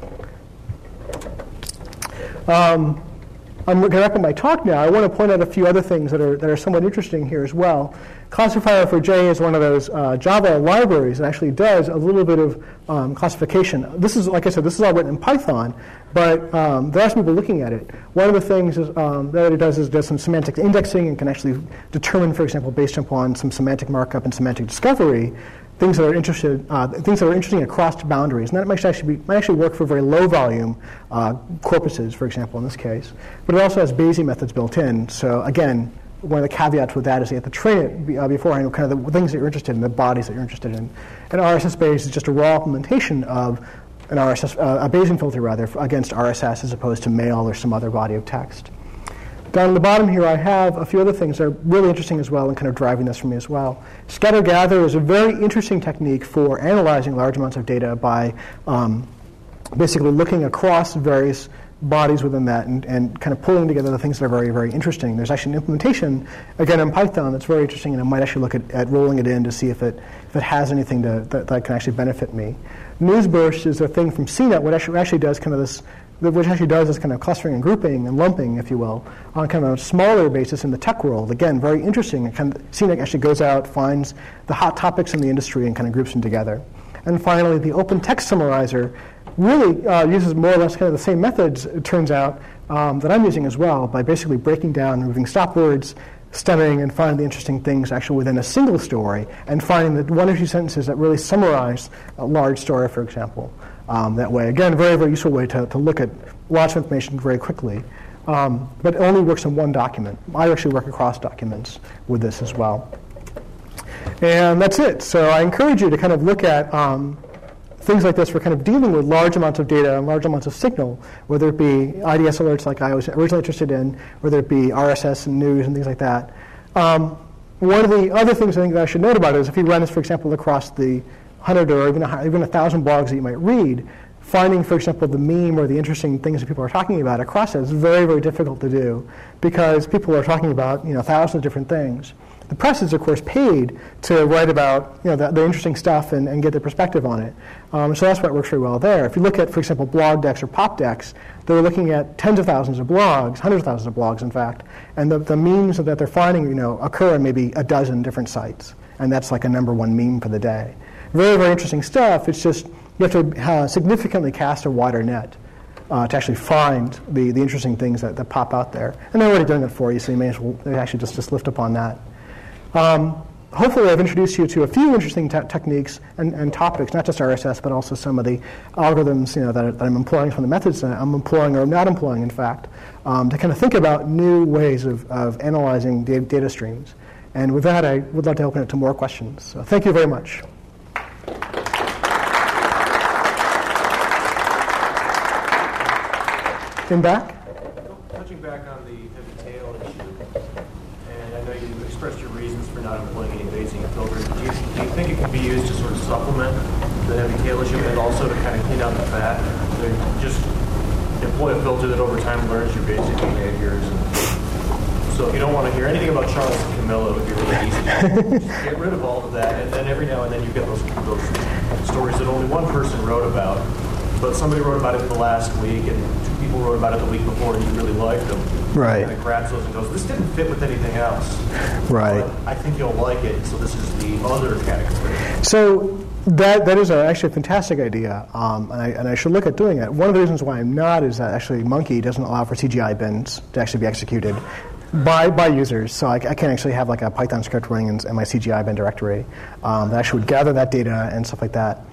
Um, I'm going to wrap up my talk now. I want to point out a few other things that are that are somewhat interesting here as well. Classifier for J is one of those uh, Java libraries that actually does a little bit of um, classification. This is, like I said, this is all written in Python, but um, there are some people looking at it. One of the things is, um, that it does is does some semantic indexing and can actually determine, for example, based upon some semantic markup and semantic discovery, things that are interested, uh, things that are interesting across boundaries, and that might actually be, might actually work for very low volume uh, corpuses, for example, in this case. But it also has Bayesian methods built in. So again, one of the caveats with that is you have to train it uh, beforehand, kind of the things that you're interested in, the bodies that you're interested in. And R S S Bayes is just a raw implementation of an R S S, uh, a Bayesian filter rather, against R S S as opposed to mail or some other body of text. Down at the bottom here, I have a few other things that are really interesting as well and kind of driving this for me as well. Scatter-gather is a very interesting technique for analyzing large amounts of data by um, basically looking across various bodies within that and, and kind of pulling together the things that are very, very interesting. There's actually an implementation, again, in Python that's very interesting, and I might actually look at, at rolling it in to see if it, if it has anything to, that, that can actually benefit me. Newsburst is a thing from C net, which actually, actually does kind of this which actually does is kind of clustering and grouping and lumping, if you will, on kind of a smaller basis in the tech world. Again, very interesting. It kind of, C net actually goes out, finds the hot topics in the industry, and kind of groups them together. And finally, the Open Text Summarizer really uh, uses more or less kind of the same methods, it turns out, um, that I'm using as well, by basically breaking down, removing stop words, stemming, and finding the interesting things actually within a single story, and finding the one or two sentences that really summarize a large story, for example. Um, that way, again, very, very useful way to, to look at lots of information very quickly. Um, but it only works in one document. I actually work across documents with this as well. And that's it. So I encourage you to kind of look at um, things like this for kind of dealing with large amounts of data and large amounts of signal, whether it be I D S alerts like I was originally interested in, whether it be R S S and news and things like that. Um, one of the other things I think that I should note about it is if you run this, for example, across the hundred or even a, even a thousand blogs that you might read, finding, for example, the meme or the interesting things that people are talking about across it is very, very difficult to do because people are talking about, you know, thousands of different things. The press is, of course, paid to write about, you know, the, the interesting stuff and, and get their perspective on it. Um, so that's why it works very well there. If you look at, for example, BlogDex or PopDex, they're looking at tens of thousands of blogs, hundreds of thousands of blogs, in fact, and the, the memes that they're finding, you know, occur on maybe a dozen different sites, and that's like a number one meme for the day. Very, very interesting stuff. It's just you have to uh, significantly cast a wider net uh, to actually find the, the interesting things that, that pop out there. And they're already doing it for you, so you may as well actually just, just lift upon that. Um, hopefully I've introduced you to a few interesting te- techniques and, and topics, not just R S S, but also some of the algorithms, you know, that, that I'm employing, some of the methods that I'm employing or not employing, in fact, um, to kind of think about new ways of, of analyzing da- data streams. And with that, I would like to open it to more questions. So thank you very much. In back? Touching back on the heavy tail issue, and I know you expressed your reasons for not employing any Bayesian filters. Do you, do you think it can be used to sort of supplement the heavy tail issue and also to kind of clean out the fat? So just employ a filter that over time learns your basic behaviors. And so if you don't want to hear anything about Charles and Camillo, it'd be really easy. Just get rid of all of that, and then every now and then you get those, those stories that only one person wrote about, but somebody wrote about it the last week, and two people wrote about it the week before, and you really liked them. Right. And it grabs those and goes, this didn't fit with anything else. Right. But I think you'll like it, so this is the other category. So that that is a, actually a fantastic idea, um, and, I, and I should look at doing it. One of the reasons why I'm not is that actually Monkey doesn't allow for C G I bins to actually be executed by by users. So I, I can't actually have like a Python script running in, in my C G I bin directory um, that actually would gather that data and stuff like that.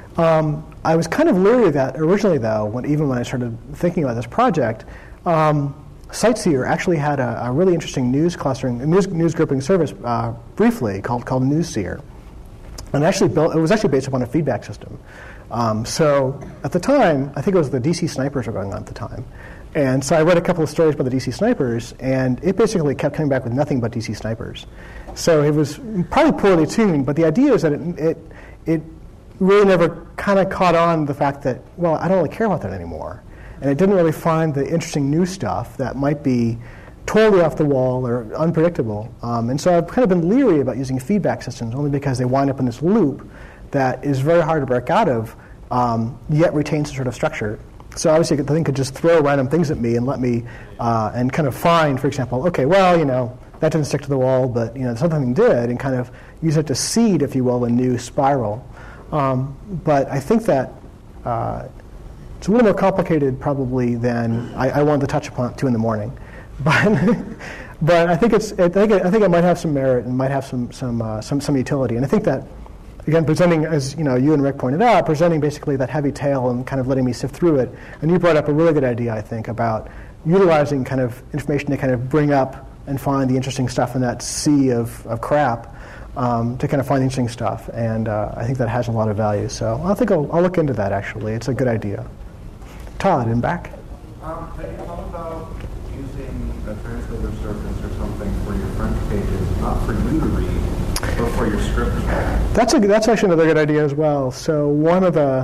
Um, I was kind of leery of that originally, though, when, even when I started thinking about this project. Um, Sightseer actually had a, a really interesting news clustering, a news, news grouping service uh, briefly called called NewsSeer, and actually built, it was actually based upon a feedback system. Um, so at the time, I think it was the D C snipers were going on at the time, and so I read a couple of stories about the D C snipers, and it basically kept coming back with nothing but D C snipers. So it was probably poorly tuned, but the idea is that it it, it really never kind of caught on the fact that, well, I don't really care about that anymore. And it didn't really find the interesting new stuff that might be totally off the wall or unpredictable. Um, and so I've kind of been leery about using feedback systems only because they wind up in this loop that is very hard to break out of, um, yet retains some sort of structure. So obviously the thing could just throw random things at me and let me, uh, and kind of find, for example, okay, well, you know, that didn't stick to the wall, but you know something did, and kind of use it to seed, if you will, a new spiral. Um, but I think that uh, it's a little more complicated probably than I, I wanted to touch upon at two in the morning. But but I think it's I think it, I think it might have some merit and might have some some uh, some some utility. And I think that again, presenting, as you know, you and Rick pointed out, presenting basically that heavy tail and kind of letting me sift through it. And you brought up a really good idea, I think, about utilizing kind of information to kind of bring up and find the interesting stuff in that sea of, of crap. Um, to kind of find interesting stuff, and uh, I think that has a lot of value. So I think I'll, I'll look into that, actually. It's a good idea. Todd, in back? Um, have you thought about using a translator service or something for your French pages, not for you to read, but for your script? That's, a, that's actually another good idea as well. So one of the...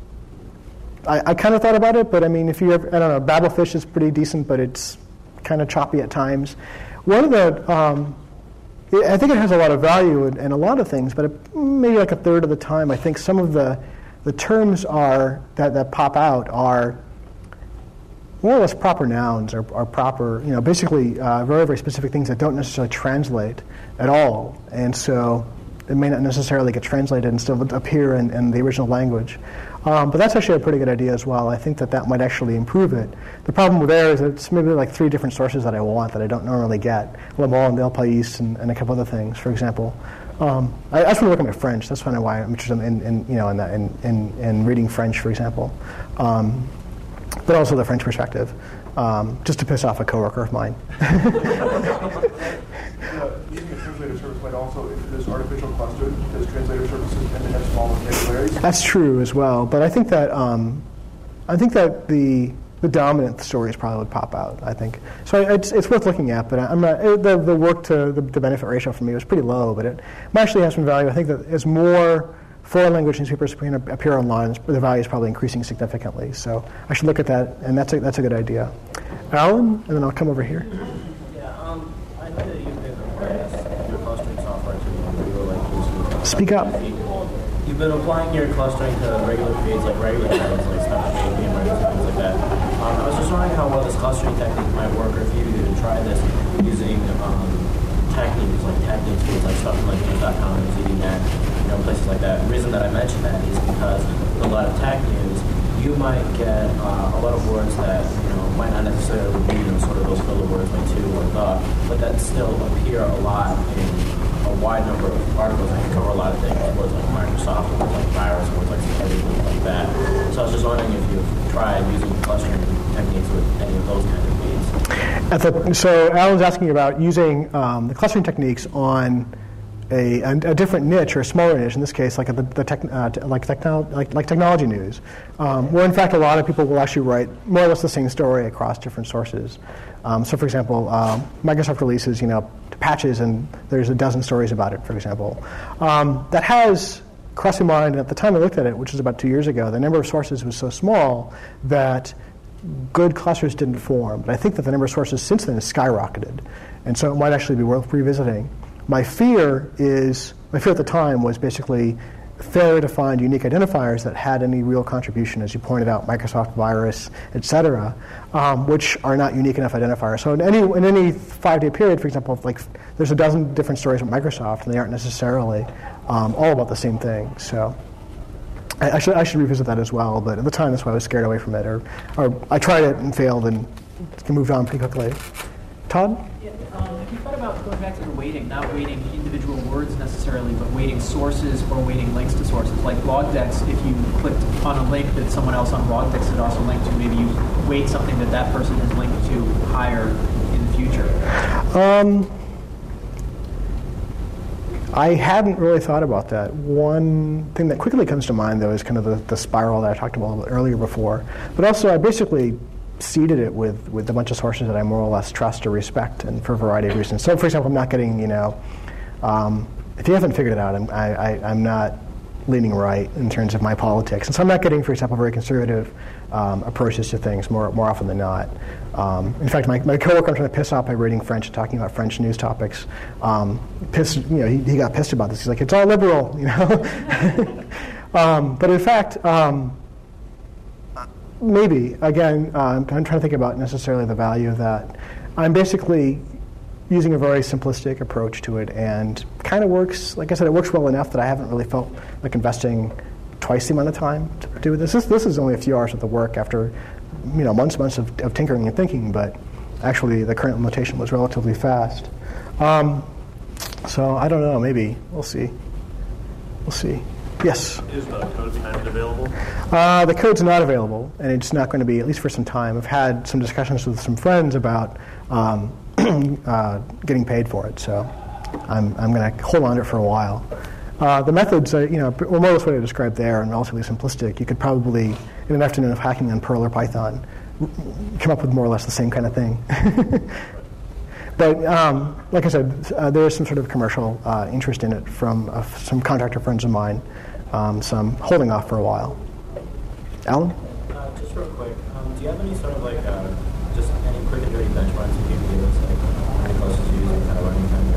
I, I kind of thought about it, but I mean, if you ever... I don't know, Babelfish is pretty decent, but it's kind of choppy at times. One of the... Um, I think it has a lot of value in, in a lot of things, but it, maybe like a third of the time, I think some of the the terms are that, that pop out are more or less proper nouns or, or proper, you know, basically uh, very, very specific things that don't necessarily translate at all. And so it may not necessarily get translated and still appear in, in the original language. Um, but that's actually a pretty good idea as well. I think that that might actually improve it. The problem with there is that it's maybe like three different sources that I want that I don't normally get. Le Mans and El País and, and a couple other things, for example. Um, I, I just want to look at my French. That's kind of why I'm interested in, in you know, in, that, in, in, in reading French, for example. Um, but also the French perspective, um, just to piss off a coworker of mine. Uh, using a translator service might also introduce artificial clusters because translator services tend to have small vocabularies. That's true as well, but I think that um, I think that the the dominant stories probably would pop out, I think. So it's, it's worth looking at, but I'm not, it, the, the work to the, the benefit ratio for me was pretty low, but it actually has some value. I think that as more foreign language newspapers appear online, the value is probably increasing significantly. So I should look at that, and that's a, that's a good idea. Alan, and then I'll come over here. Yeah, um, I know that you've been applying your clustering software to regular like Speak up. You've been applying your clustering to regular feeds, like regular feeds, like stuff like A P M and things like that. Um, I was just wondering how well this clustering technique might work, or if you could try this using um, techniques like techniques feeds, like stuff like news dot com and Z D Net, you know, places like that. The reason that I mention that is because with a lot of tech news, you might get uh, a lot of words that, you know, might not necessarily be in sort of those filler words like to or the, but that still appear a lot in a wide number of articles that can cover a lot of things, words like Microsoft, words like virus, words like security, things like that. So I was just wondering if you've tried using clustering techniques with any of those kind of feeds. At the, so Alan's asking about using um, the clustering techniques on A, a different niche or a smaller niche, in this case, like the, the tech, uh, like, techno, like, like technology news, um, where in fact a lot of people will actually write more or less the same story across different sources. Um, so, for example, um, Microsoft releases, you know, patches, and there's a dozen stories about it, for example. Um, that has crossed my mind, and at the time I looked at it, which was about two years ago, the number of sources was so small that good clusters didn't form. But I think that the number of sources since then has skyrocketed, and so it might actually be worth revisiting. My fear is, my fear at the time was basically failure to find unique identifiers that had any real contribution, as you pointed out, Microsoft virus, et cetera, um, which are not unique enough identifiers. So in any in any five-day period, for example, if like there's a dozen different stories about Microsoft, and they aren't necessarily um, all about the same thing. So I, I should I should revisit that as well. But at the time, that's why I was scared away from it, or or I tried it and failed and moved on pretty quickly. Todd? Um, have you thought about going back to the weighting, not weighting individual words necessarily, but weighting sources or weighting links to sources? Like BlogDex, if you clicked on a link that someone else on BlogDex had also linked to, maybe you weight something that that person has linked to higher in the future. Um, I hadn't really thought about that. One thing that quickly comes to mind, though, is kind of the, the spiral that I talked about earlier before. But also, I basically seeded it with, with a bunch of sources that I more or less trust or respect, and for a variety of reasons. So, for example, I'm not getting, you know, um, if you haven't figured it out, I'm, I, I, I'm not leaning right in terms of my politics. And so I'm not getting, for example, very conservative um, approaches to things more more often than not. Um, in fact, my, my coworker I'm trying to piss off by reading French and talking about French news topics. Um, pissed, you know, he, he got pissed about this. He's like, it's all liberal, you know. um, but in fact, um, maybe, again, uh, I'm trying to think about necessarily the value of that. I'm basically using a very simplistic approach to it, and kind of works, like I said, it works well enough that I haven't really felt like investing twice the amount of time to do this. This, this is only a few hours of the work after, you know, months and months of, of tinkering and thinking, but actually the current implementation was relatively fast. Um, so I don't know, maybe. We'll see. We'll see. Yes? Is the code behind it available? Uh, the code's not available, and it's not going to be, at least for some time. I've had some discussions with some friends about um, uh, getting paid for it, so I'm, I'm going to hold on to it for a while. Uh, the methods, uh, you know, well, more or less what I described there, and relatively simplistic. You could probably, in an afternoon of hacking on Perl or Python, come up with more or less the same kind of thing. But um, like I said, uh, there is some sort of commercial uh, interest in it from uh, some contractor friends of mine, um, so I'm holding off for a while. Alan? Uh, just real quick, um, do you have any sort of like, uh, just any quick and dirty benchmarks you can give us, like how many clusters you use and kind of running time you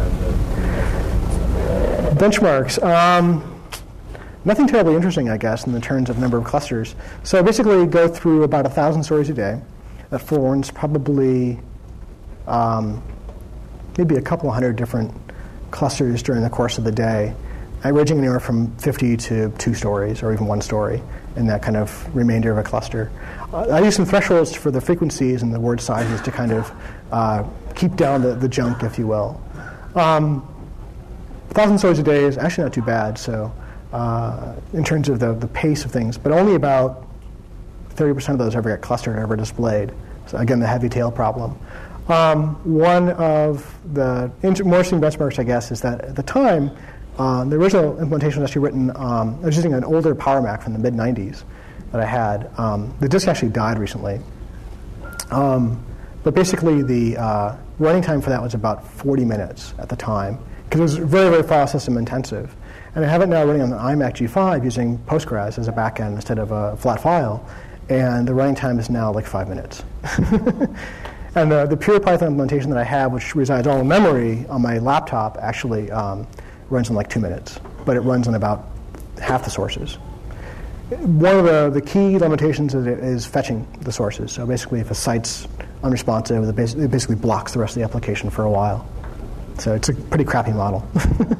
have to do Benchmarks. Um, nothing terribly interesting, I guess, in the terms of number of clusters. So I basically go through about a thousand stories a day. That forms probably um, maybe a couple hundred different clusters during the course of the day, ranging anywhere from fifty to two stories or even one story in that kind of remainder of a cluster. Uh, I use some thresholds for the frequencies and the word sizes to kind of uh, keep down the, the junk, if you will. Um, a thousand stories a day is actually not too bad, so uh, in terms of the, the pace of things, but only about thirty percent of those ever get clustered or ever displayed. So again, the heavy tail problem. Um, one of the inter- more interesting benchmarks, I guess, is that at the time, uh, the original implementation was actually written, um, I was using an older Power Mac from the mid nineties that I had. Um, the disk actually died recently. Um, but basically, the uh, running time for that was about forty minutes at the time, because it was very, very file system intensive. And I have it now running on the iMac G five using Postgres as a backend instead of a flat file, and the running time is now like five minutes. And uh, the pure Python implementation that I have, which resides all in memory on my laptop, actually um, runs in like two minutes, but it runs on about half the sources. One of the, the key limitations is, is fetching the sources. So basically, if a site's unresponsive, it basically, it basically blocks the rest of the application for a while. So it's a pretty crappy model.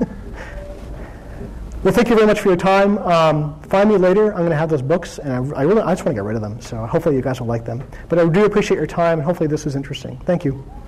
Well, thank you very much for your time. Um, find me later. I'm going to have those books, and I, I really I just want to get rid of them. So hopefully you guys will like them. But I do appreciate your time, and hopefully this was interesting. Thank you.